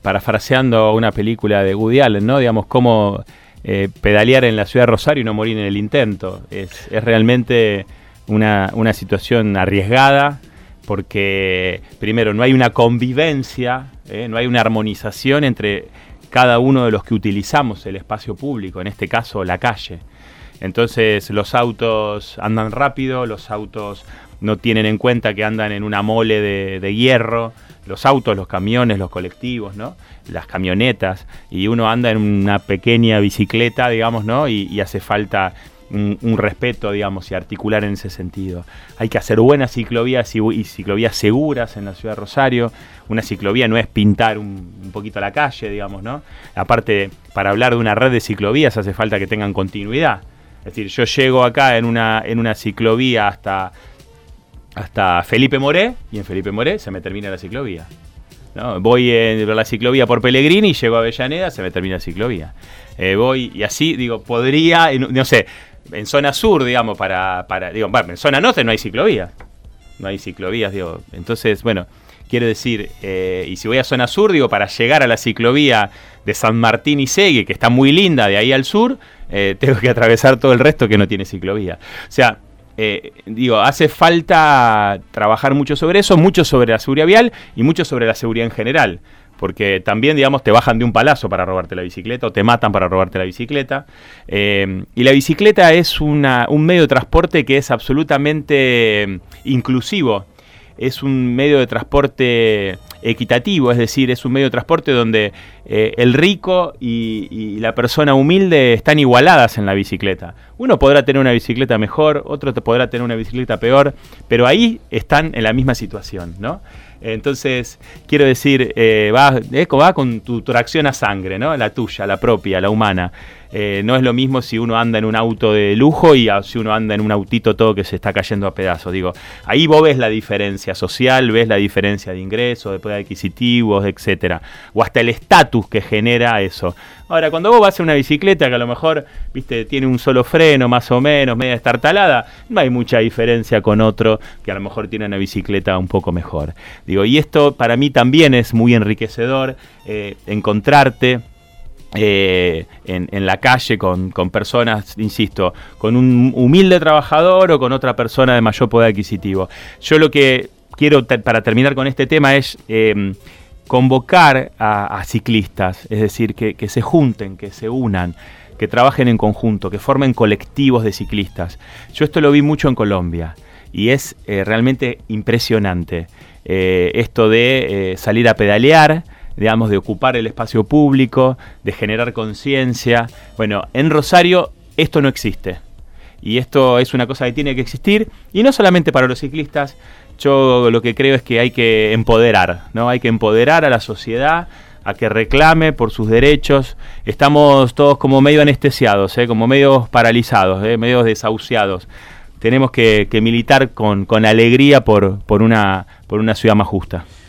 parafraseando una película de Woody Allen, ¿no? Digamos, cómo pedalear en la ciudad de Rosario y no morir en el intento. Es realmente una situación arriesgada, porque primero no hay una convivencia, no hay una armonización entre cada uno de los que utilizamos el espacio público, en este caso la calle. Entonces los autos andan rápido, los autos no tienen en cuenta que andan en una mole de hierro, los autos, los camiones, los colectivos, ¿no? Las camionetas, y uno anda en una pequeña bicicleta, digamos, ¿no? Y hace falta un respeto, digamos, y articular en ese sentido. Hay que hacer buenas ciclovías y ciclovías seguras en la ciudad de Rosario. Una ciclovía no es pintar un poquito la calle, digamos, ¿no? Aparte, para hablar de una red de ciclovías hace falta que tengan continuidad. Es decir, yo llego acá en una ciclovía hasta Felipe Moré, y en Felipe Moré se me termina la ciclovía, ¿no? Voy en la ciclovía por Pellegrini y llego a Avellaneda, se me termina la ciclovía. Voy, y así, digo, podría, no sé, en zona sur, digamos, digo, bueno, en zona norte no hay ciclovías. No hay ciclovías, digo. Entonces, bueno, quiero decir, y si voy a zona sur, digo, para llegar a la ciclovía de San Martín y Segui, que está muy linda de ahí al sur, tengo que atravesar todo el resto que no tiene ciclovía. O sea, digo, hace falta trabajar mucho sobre eso, mucho sobre la seguridad vial y mucho sobre la seguridad en general. Porque también, digamos, te bajan de un palazo para robarte la bicicleta o te matan para robarte la bicicleta. Y la bicicleta es un medio de transporte que es absolutamente inclusivo. Es un medio de transporte equitativo, es decir, es un medio de transporte donde el rico y la persona humilde están igualadas en la bicicleta. Uno podrá tener una bicicleta mejor, otro podrá tener una bicicleta peor, pero ahí están en la misma situación, ¿no? Entonces, quiero decir, va con tu tracción a sangre, ¿no? La tuya, la propia, la humana. No es lo mismo si uno anda en un auto de lujo y si uno anda en un autito todo que se está cayendo a pedazos. Digo, ahí vos ves la diferencia social, ves la diferencia de ingresos, de poder adquisitivos, etcétera. O hasta el estatus que genera eso. Ahora, cuando vos vas en una bicicleta que a lo mejor, viste, tiene un solo freno más o menos, media estartalada, no hay mucha diferencia con otro que a lo mejor tiene una bicicleta un poco mejor. Digo, y esto para mí también es muy enriquecedor, encontrarte en la calle con personas, insisto, con un humilde trabajador o con otra persona de mayor poder adquisitivo. Yo lo que quiero para terminar con este tema es convocar a ciclistas, es decir, que se junten, que se unan, que trabajen en conjunto, que formen colectivos de ciclistas. Yo esto lo vi mucho en Colombia y es realmente impresionante esto de salir a pedalear, digamos, de ocupar el espacio público, de generar conciencia. Bueno, en Rosario esto no existe. Y esto es una cosa que tiene que existir, y no solamente para los ciclistas. Yo lo que creo es que hay que empoderar, ¿no? Hay que empoderar a la sociedad a que reclame por sus derechos. Estamos todos como medio anestesiados, como medio paralizados, medio desahuciados. Tenemos que militar con alegría por una ciudad más justa.